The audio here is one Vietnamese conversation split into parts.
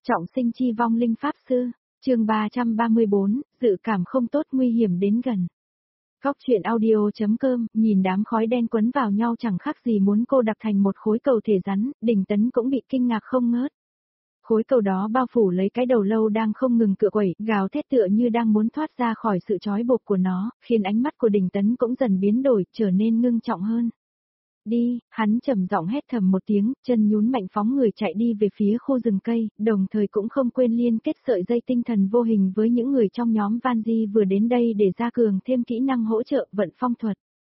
Trọng sinh chi vong linh pháp sư, chương 334, dự cảm không tốt nguy hiểm đến gần. Góc truyện audio.com, nhìn đám khói đen quấn vào nhau chẳng khác gì muốn cô đặc thành một khối cầu thể rắn, Đình Tấn cũng bị kinh ngạc không ngớt. Khối cầu đó bao phủ lấy cái đầu lâu đang không ngừng cựa quẩy, gào thét tựa như đang muốn thoát ra khỏi sự trói buộc của nó, khiến ánh mắt của Đình Tấn cũng dần biến đổi, trở nên ngưng trọng hơn. Đi, hắn trầm giọng hét thầm một tiếng, chân nhún mạnh phóng người chạy đi về phía khu rừng cây, đồng thời cũng không quên liên kết sợi dây tinh thần vô hình với những người trong nhóm Vanji vừa đến đây để gia cường thêm kỹ năng hỗ trợ vận phong thuật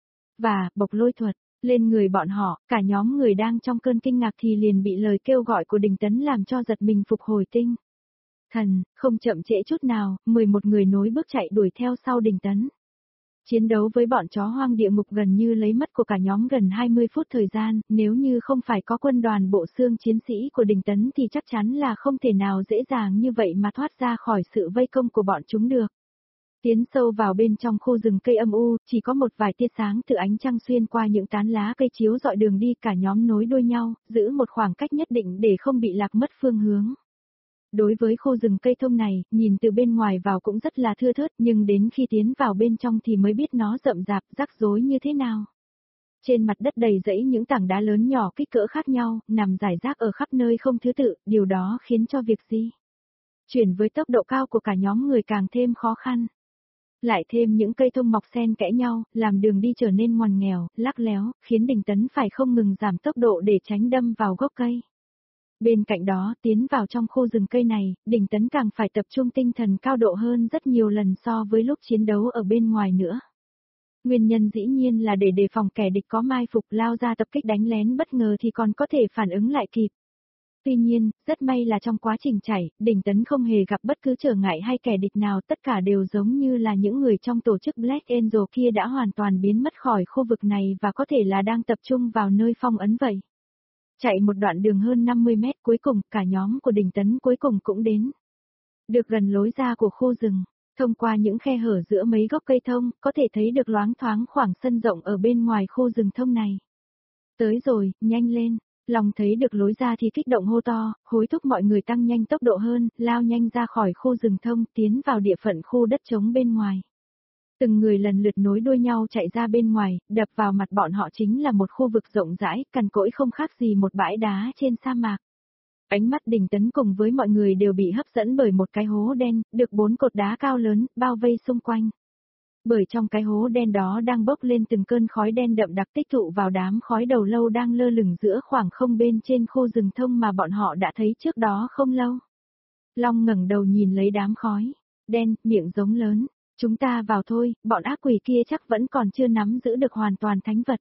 và bộc lôi thuật lên người bọn họ. Cả nhóm người đang trong cơn kinh ngạc thì liền bị lời kêu gọi của Đình Tấn làm cho giật mình phục hồi tinh thần, không chậm trễ chút nào, 11 người nối bước chạy đuổi theo sau Đình Tấn. Chiến đấu với bọn chó hoang địa ngục gần như lấy mất của cả nhóm gần 20 phút thời gian, nếu như không phải có quân đoàn bộ xương chiến sĩ của Đình Tấn thì chắc chắn là không thể nào dễ dàng như vậy mà thoát ra khỏi sự vây công của bọn chúng được. Tiến sâu vào bên trong khu rừng cây âm u, chỉ có một vài tia sáng từ ánh trăng xuyên qua những tán lá cây chiếu rọi đường đi, cả nhóm nối đuôi nhau, giữ một khoảng cách nhất định để không bị lạc mất phương hướng. Đối với khu rừng cây thông này, nhìn từ bên ngoài vào cũng rất là thưa thớt, nhưng đến khi tiến vào bên trong thì mới biết nó rậm rạp, rắc rối như thế nào. Trên mặt đất đầy rẫy những tảng đá lớn nhỏ kích cỡ khác nhau, nằm rải rác ở khắp nơi không thứ tự, điều đó khiến cho việc di chuyển với tốc độ cao của cả nhóm người càng thêm khó khăn. Lại thêm những cây thông mọc xen kẽ nhau, làm đường đi trở nên ngoằn nghèo, lắc léo, khiến Đình Tấn phải không ngừng giảm tốc độ để tránh đâm vào gốc cây. Bên cạnh đó, tiến vào trong khu rừng cây này, Đình Tấn càng phải tập trung tinh thần cao độ hơn rất nhiều lần so với lúc chiến đấu ở bên ngoài nữa. Nguyên nhân dĩ nhiên là để đề phòng kẻ địch có mai phục lao ra tập kích đánh lén bất ngờ thì còn có thể phản ứng lại kịp. Tuy nhiên, rất may là trong quá trình chạy, Đình Tấn không hề gặp bất cứ trở ngại hay kẻ địch nào, tất cả đều giống như là những người trong tổ chức Black Angel kia đã hoàn toàn biến mất khỏi khu vực này và có thể là đang tập trung vào nơi phong ấn vậy. Chạy một đoạn đường hơn 50 mét cuối cùng, cả nhóm của Đình Tấn cuối cùng cũng đến được gần lối ra của khu rừng. Thông qua những khe hở giữa mấy gốc cây thông, có thể thấy được loáng thoáng khoảng sân rộng ở bên ngoài khu rừng thông này. Tới rồi, nhanh lên. Lòng thấy được lối ra thì kích động hô to, hối thúc mọi người tăng nhanh tốc độ hơn, lao nhanh ra khỏi khu rừng thông, tiến vào địa phận khu đất trống bên ngoài. Từng người lần lượt nối đuôi nhau chạy ra bên ngoài, đập vào mặt bọn họ chính là một khu vực rộng rãi, cằn cỗi không khác gì một bãi đá trên sa mạc. Ánh mắt Đình Tấn cùng với mọi người đều bị hấp dẫn bởi một cái hố đen, được 4 cột đá cao lớn, bao vây xung quanh. Bởi trong cái hố đen đó đang bốc lên từng cơn khói đen đậm đặc tích tụ vào đám khói đầu lâu đang lơ lửng giữa khoảng không bên trên khu rừng thông mà bọn họ đã thấy trước đó không lâu. Long ngẩng đầu nhìn lấy đám khói đen, miệng giống lớn. Chúng ta vào thôi, bọn ác quỷ kia chắc vẫn còn chưa nắm giữ được hoàn toàn thánh vật.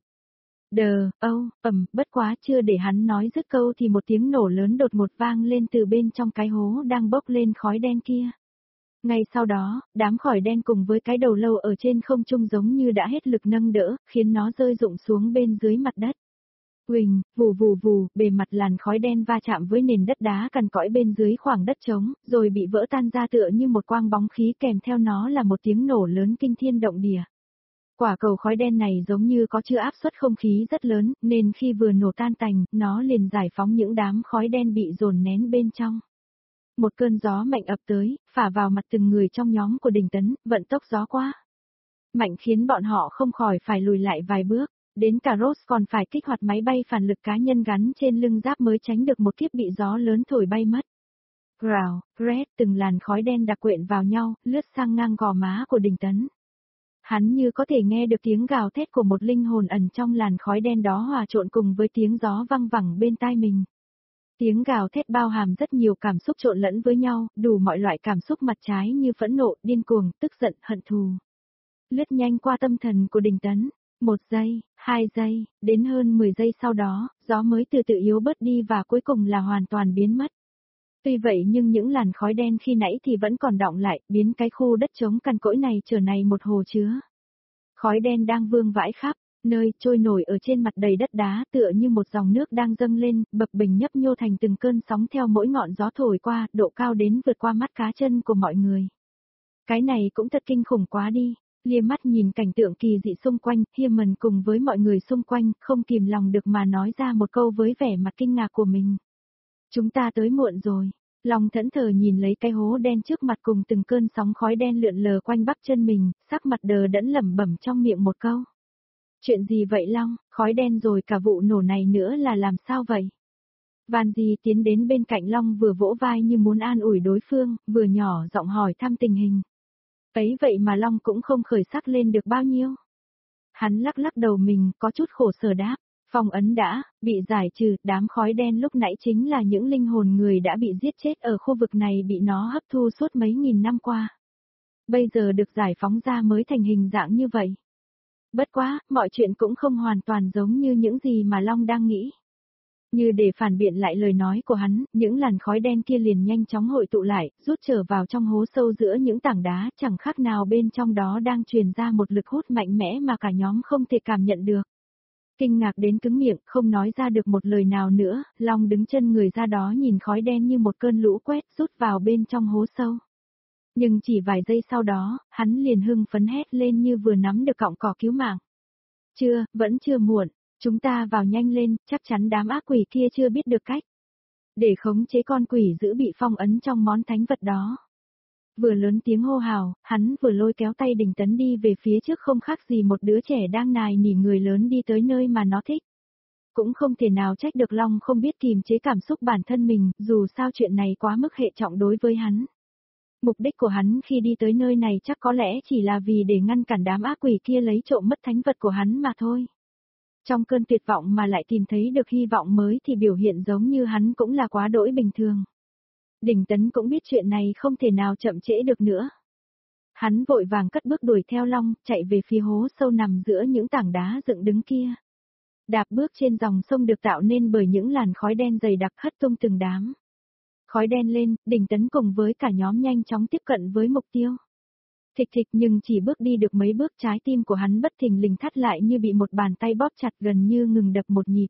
Bất quá chưa để hắn nói dứt câu thì một tiếng nổ lớn đột ngột vang lên từ bên trong cái hố đang bốc lên khói đen kia. Ngay sau đó, đám khói đen cùng với cái đầu lâu ở trên không trung giống như đã hết lực nâng đỡ, khiến nó rơi rụng xuống bên dưới mặt đất. Huỳnh, vù vù vù, bề mặt làn khói đen va chạm với nền đất đá cằn cõi bên dưới khoảng đất trống, rồi bị vỡ tan ra tựa như một quang bóng khí, kèm theo nó là một tiếng nổ lớn kinh thiên động địa. Quả cầu khói đen này giống như có chứa áp suất không khí rất lớn, nên khi vừa nổ tan tành, nó liền giải phóng những đám khói đen bị dồn nén bên trong. Một cơn gió mạnh ập tới, phả vào mặt từng người trong nhóm của Đình Tấn, vận tốc gió quá mạnh khiến bọn họ không khỏi phải lùi lại vài bước. Đến cả Rose còn phải kích hoạt máy bay phản lực cá nhân gắn trên lưng giáp mới tránh được một kiếp bị gió lớn thổi bay mất. Growl, Red, từng làn khói đen đặc quyện vào nhau, lướt sang ngang gò má của Đình Tấn. Hắn như có thể nghe được tiếng gào thét của một linh hồn ẩn trong làn khói đen đó hòa trộn cùng với tiếng gió văng vẳng bên tai mình. Tiếng gào thét bao hàm rất nhiều cảm xúc trộn lẫn với nhau, đủ mọi loại cảm xúc mặt trái như phẫn nộ, điên cuồng, tức giận, hận thù. Lướt nhanh qua tâm thần của Đình Tấn. 1 giây, 2 giây, đến hơn 10 giây sau đó, gió mới từ từ yếu bớt đi và cuối cùng là hoàn toàn biến mất. Tuy vậy nhưng những làn khói đen khi nãy thì vẫn còn đọng lại, biến cái khu đất trống cằn cỗi này trở thành một hồ chứa. Khói đen đang vương vãi khắp nơi, trôi nổi ở trên mặt đầy đất đá tựa như một dòng nước đang dâng lên, bập bềnh nhấp nhô thành từng cơn sóng theo mỗi ngọn gió thổi qua, độ cao đến vượt qua mắt cá chân của mọi người. Cái này cũng thật kinh khủng quá đi. Lia mắt nhìn cảnh tượng kỳ dị xung quanh, Himmel cùng với mọi người xung quanh, không kìm lòng được mà nói ra một câu với vẻ mặt kinh ngạc của mình. Chúng ta tới muộn rồi. Long thẫn thờ nhìn lấy cái hố đen trước mặt cùng từng cơn sóng khói đen lượn lờ quanh bắp chân mình, sắc mặt đờ đẫn lẩm bẩm trong miệng một câu. Chuyện gì vậy Long, khói đen rồi cả vụ nổ này nữa là làm sao vậy? Van Di tiến đến bên cạnh Long vừa vỗ vai như muốn an ủi đối phương, vừa nhỏ giọng hỏi thăm tình hình. Ấy vậy mà Long cũng không khởi sắc lên được bao nhiêu. Hắn lắc lắc đầu mình, có chút khổ sở đáp. Phong ấn đã, bị giải trừ, đám khói đen lúc nãy chính là những linh hồn người đã bị giết chết ở khu vực này bị nó hấp thu suốt mấy nghìn năm qua. Bây giờ được giải phóng ra mới thành hình dạng như vậy. Bất quá, mọi chuyện cũng không hoàn toàn giống như những gì mà Long đang nghĩ. Như để phản biện lại lời nói của hắn, những làn khói đen kia liền nhanh chóng hội tụ lại, rút trở vào trong hố sâu giữa những tảng đá, chẳng khác nào bên trong đó đang truyền ra một lực hút mạnh mẽ mà cả nhóm không thể cảm nhận được. Kinh ngạc đến cứng miệng, không nói ra được một lời nào nữa, Long đứng chân người ra đó nhìn khói đen như một cơn lũ quét rút vào bên trong hố sâu. Nhưng chỉ vài giây sau đó, hắn liền hưng phấn hét lên như vừa nắm được cọng cỏ cứu mạng. Chưa, vẫn chưa muộn, chúng ta vào nhanh lên, chắc chắn đám ác quỷ kia chưa biết được cách. Để khống chế con quỷ giữ bị phong ấn trong món thánh vật đó. Vừa lớn tiếng hô hào, hắn vừa lôi kéo tay Đình Tấn đi về phía trước không khác gì một đứa trẻ đang nài nỉ người lớn đi tới nơi mà nó thích. Cũng không thể nào trách được Long không biết kiềm chế cảm xúc bản thân mình, dù sao chuyện này quá mức hệ trọng đối với hắn. Mục đích của hắn khi đi tới nơi này chắc có lẽ chỉ là vì để ngăn cản đám ác quỷ kia lấy trộm mất thánh vật của hắn mà thôi. Trong cơn tuyệt vọng mà lại tìm thấy được hy vọng mới thì biểu hiện giống như hắn cũng là quá đỗi bình thường. Đình Tấn cũng biết chuyện này không thể nào chậm trễ được nữa. Hắn vội vàng cất bước đuổi theo Long, chạy về phía hố sâu nằm giữa những tảng đá dựng đứng kia. Đạp bước trên dòng sông được tạo nên bởi những làn khói đen dày đặc hất tung từng đám. Khói đen lên, Đình Tấn cùng với cả nhóm nhanh chóng tiếp cận với mục tiêu. Thịch thịch nhưng chỉ bước đi được mấy bước trái tim của hắn bất thình lình thắt lại như bị một bàn tay bóp chặt gần như ngừng đập một nhịp.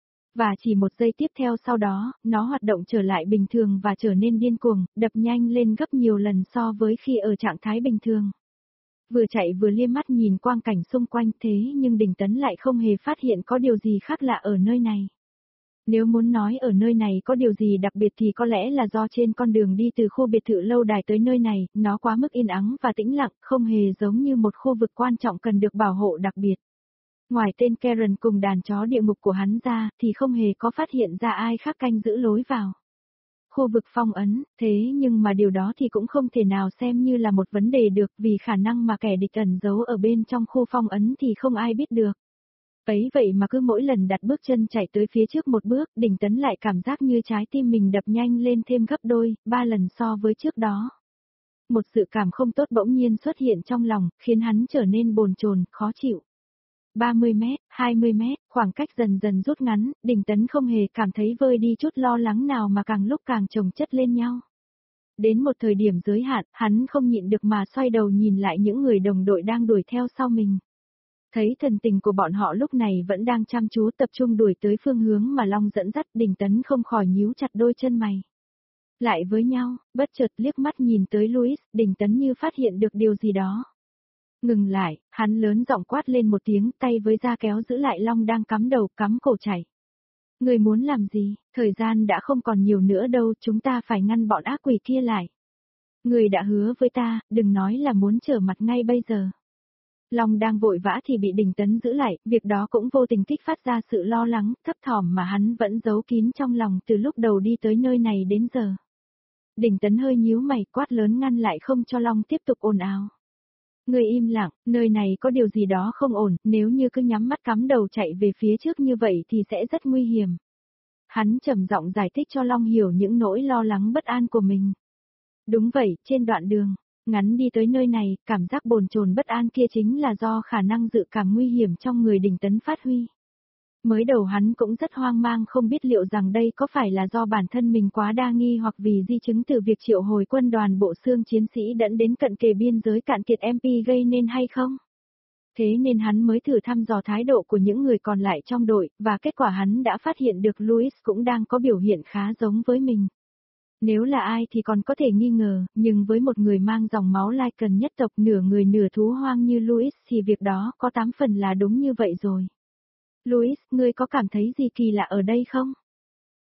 Và chỉ một giây tiếp theo sau đó, nó hoạt động trở lại bình thường và trở nên điên cuồng, đập nhanh lên gấp nhiều lần so với khi ở trạng thái bình thường. Vừa chạy vừa liếc mắt nhìn quang cảnh xung quanh thế nhưng Đình Tấn lại không hề phát hiện có điều gì khác lạ ở nơi này. Nếu muốn nói ở nơi này có điều gì đặc biệt thì có lẽ là do trên con đường đi từ khu biệt thự lâu đài tới nơi này, nó quá mức yên ắng và tĩnh lặng, không hề giống như một khu vực quan trọng cần được bảo hộ đặc biệt. Ngoài tên Karen cùng đàn chó địa ngục của hắn ra, thì không hề có phát hiện ra ai khác canh giữ lối vào. Khu vực phong ấn, thế nhưng mà điều đó thì cũng không thể nào xem như là một vấn đề được vì khả năng mà kẻ địch ẩn giấu ở bên trong khu phong ấn thì không ai biết được. Ấy vậy mà cứ mỗi lần đặt bước chân chạy tới phía trước một bước, Đình Tấn lại cảm giác như trái tim mình đập nhanh lên thêm gấp đôi, 3 lần so với trước đó. Một sự cảm không tốt bỗng nhiên xuất hiện trong lòng, khiến hắn trở nên bồn chồn, khó chịu. 30 mét, 20 mét, khoảng cách dần dần rút ngắn, Đình Tấn không hề cảm thấy vơi đi chút lo lắng nào mà càng lúc càng chồng chất lên nhau. Đến một thời điểm giới hạn, hắn không nhịn được mà xoay đầu nhìn lại những người đồng đội đang đuổi theo sau mình. Thấy thần tình của bọn họ lúc này vẫn đang chăm chú tập trung đuổi tới phương hướng mà Long dẫn dắt, Đình Tấn không khỏi nhíu chặt đôi chân mày. Lại với nhau, bất chợt liếc mắt nhìn tới Louis, Đình Tấn như phát hiện được điều gì đó. Ngừng lại, hắn lớn giọng quát lên một tiếng, tay với da kéo giữ lại Long đang cắm đầu cắm cổ chạy. Người muốn làm gì, thời gian đã không còn nhiều nữa đâu, chúng ta phải ngăn bọn ác quỷ kia lại. Người đã hứa với ta, đừng nói là muốn trở mặt ngay bây giờ. Long đang vội vã thì bị Đình Tấn giữ lại, việc đó cũng vô tình kích phát ra sự lo lắng, thấp thỏm mà hắn vẫn giấu kín trong lòng từ lúc đầu đi tới nơi này đến giờ. Đình Tấn hơi nhíu mày quát lớn ngăn lại không cho Long tiếp tục ồn ào. Người im lặng, nơi này có điều gì đó không ổn, nếu như cứ nhắm mắt cắm đầu chạy về phía trước như vậy thì sẽ rất nguy hiểm. Hắn trầm giọng giải thích cho Long hiểu những nỗi lo lắng bất an của mình. Đúng vậy, trên đoạn đường ngắn đi tới nơi này, cảm giác bồn chồn bất an kia chính là do khả năng dự cảm nguy hiểm trong người Đình Tấn phát huy. Mới đầu hắn cũng rất hoang mang không biết liệu rằng đây có phải là do bản thân mình quá đa nghi hoặc vì di chứng từ việc triệu hồi quân đoàn bộ xương chiến sĩ dẫn đến cận kề biên giới cạn kiệt MP gây nên hay không. Thế nên hắn mới thử thăm dò thái độ của những người còn lại trong đội, và kết quả hắn đã phát hiện được Louis cũng đang có biểu hiện khá giống với mình. Nếu là ai thì còn có thể nghi ngờ, nhưng với một người mang dòng máu Lycan nhất tộc nửa người nửa thú hoang như Louis thì việc đó có 8 phần là đúng như vậy rồi. Louis, ngươi có cảm thấy gì kỳ lạ ở đây không?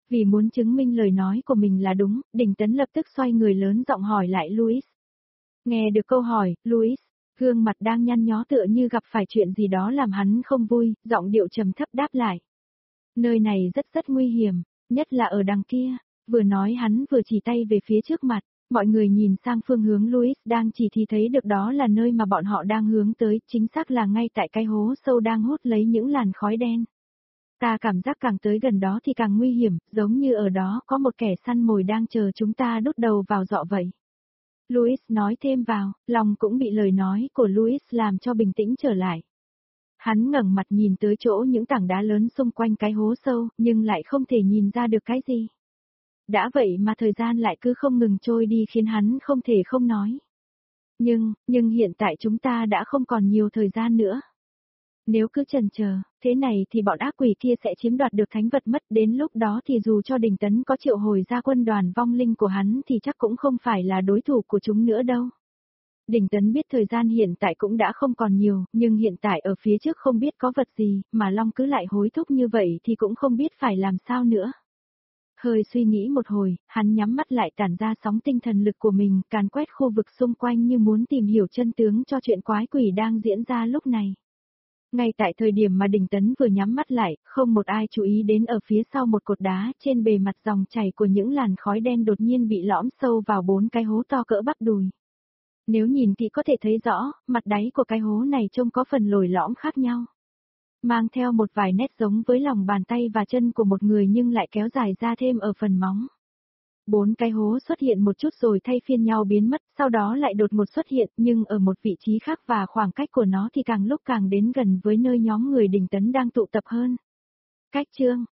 Vì muốn chứng minh lời nói của mình là đúng, Đình Tấn lập tức xoay người lớn giọng hỏi lại Louis. Nghe được câu hỏi, Louis, gương mặt đang nhăn nhó tựa như gặp phải chuyện gì đó làm hắn không vui, giọng điệu trầm thấp đáp lại. Nơi này rất rất nguy hiểm, nhất là ở đằng kia. Vừa nói hắn vừa chỉ tay về phía trước mặt, mọi người nhìn sang phương hướng Louis đang chỉ thì thấy được đó là nơi mà bọn họ đang hướng tới, chính xác là ngay tại cái hố sâu đang hút lấy những làn khói đen. Ta cảm giác càng tới gần đó thì càng nguy hiểm, giống như ở đó có một kẻ săn mồi đang chờ chúng ta đút đầu vào dọ vậy. Louis nói thêm vào, lòng cũng bị lời nói của Louis làm cho bình tĩnh trở lại. Hắn ngẩng mặt nhìn tới chỗ những tảng đá lớn xung quanh cái hố sâu, nhưng lại không thể nhìn ra được cái gì. Đã vậy mà thời gian lại cứ không ngừng trôi đi khiến hắn không thể không nói. Nhưng hiện tại chúng ta đã không còn nhiều thời gian nữa. Nếu cứ chần chờ, thế này thì bọn ác quỷ kia sẽ chiếm đoạt được thánh vật mất, đến lúc đó thì dù cho Đình Tấn có triệu hồi ra quân đoàn vong linh của hắn thì chắc cũng không phải là đối thủ của chúng nữa đâu. Đình Tấn biết thời gian hiện tại cũng đã không còn nhiều, nhưng hiện tại ở phía trước không biết có vật gì, mà Long cứ lại hối thúc như vậy thì cũng không biết phải làm sao nữa. Hơi suy nghĩ một hồi, hắn nhắm mắt lại tản ra sóng tinh thần lực của mình, càn quét khu vực xung quanh như muốn tìm hiểu chân tướng cho chuyện quái quỷ đang diễn ra lúc này. Ngay tại thời điểm mà Đình Tấn vừa nhắm mắt lại, không một ai chú ý đến ở phía sau một cột đá, trên bề mặt dòng chảy của những làn khói đen đột nhiên bị lõm sâu vào 4 cái hố to cỡ bắp đùi. Nếu nhìn thì có thể thấy rõ, mặt đáy của cái hố này trông có phần lồi lõm khác nhau. Mang theo một vài nét giống với lòng bàn tay và chân của một người nhưng lại kéo dài ra thêm ở phần móng. 4 cái hố xuất hiện một chút rồi thay phiên nhau biến mất, sau đó lại đột ngột xuất hiện nhưng ở một vị trí khác và khoảng cách của nó thì càng lúc càng đến gần với nơi nhóm người Đình Tấn đang tụ tập hơn. Cách chương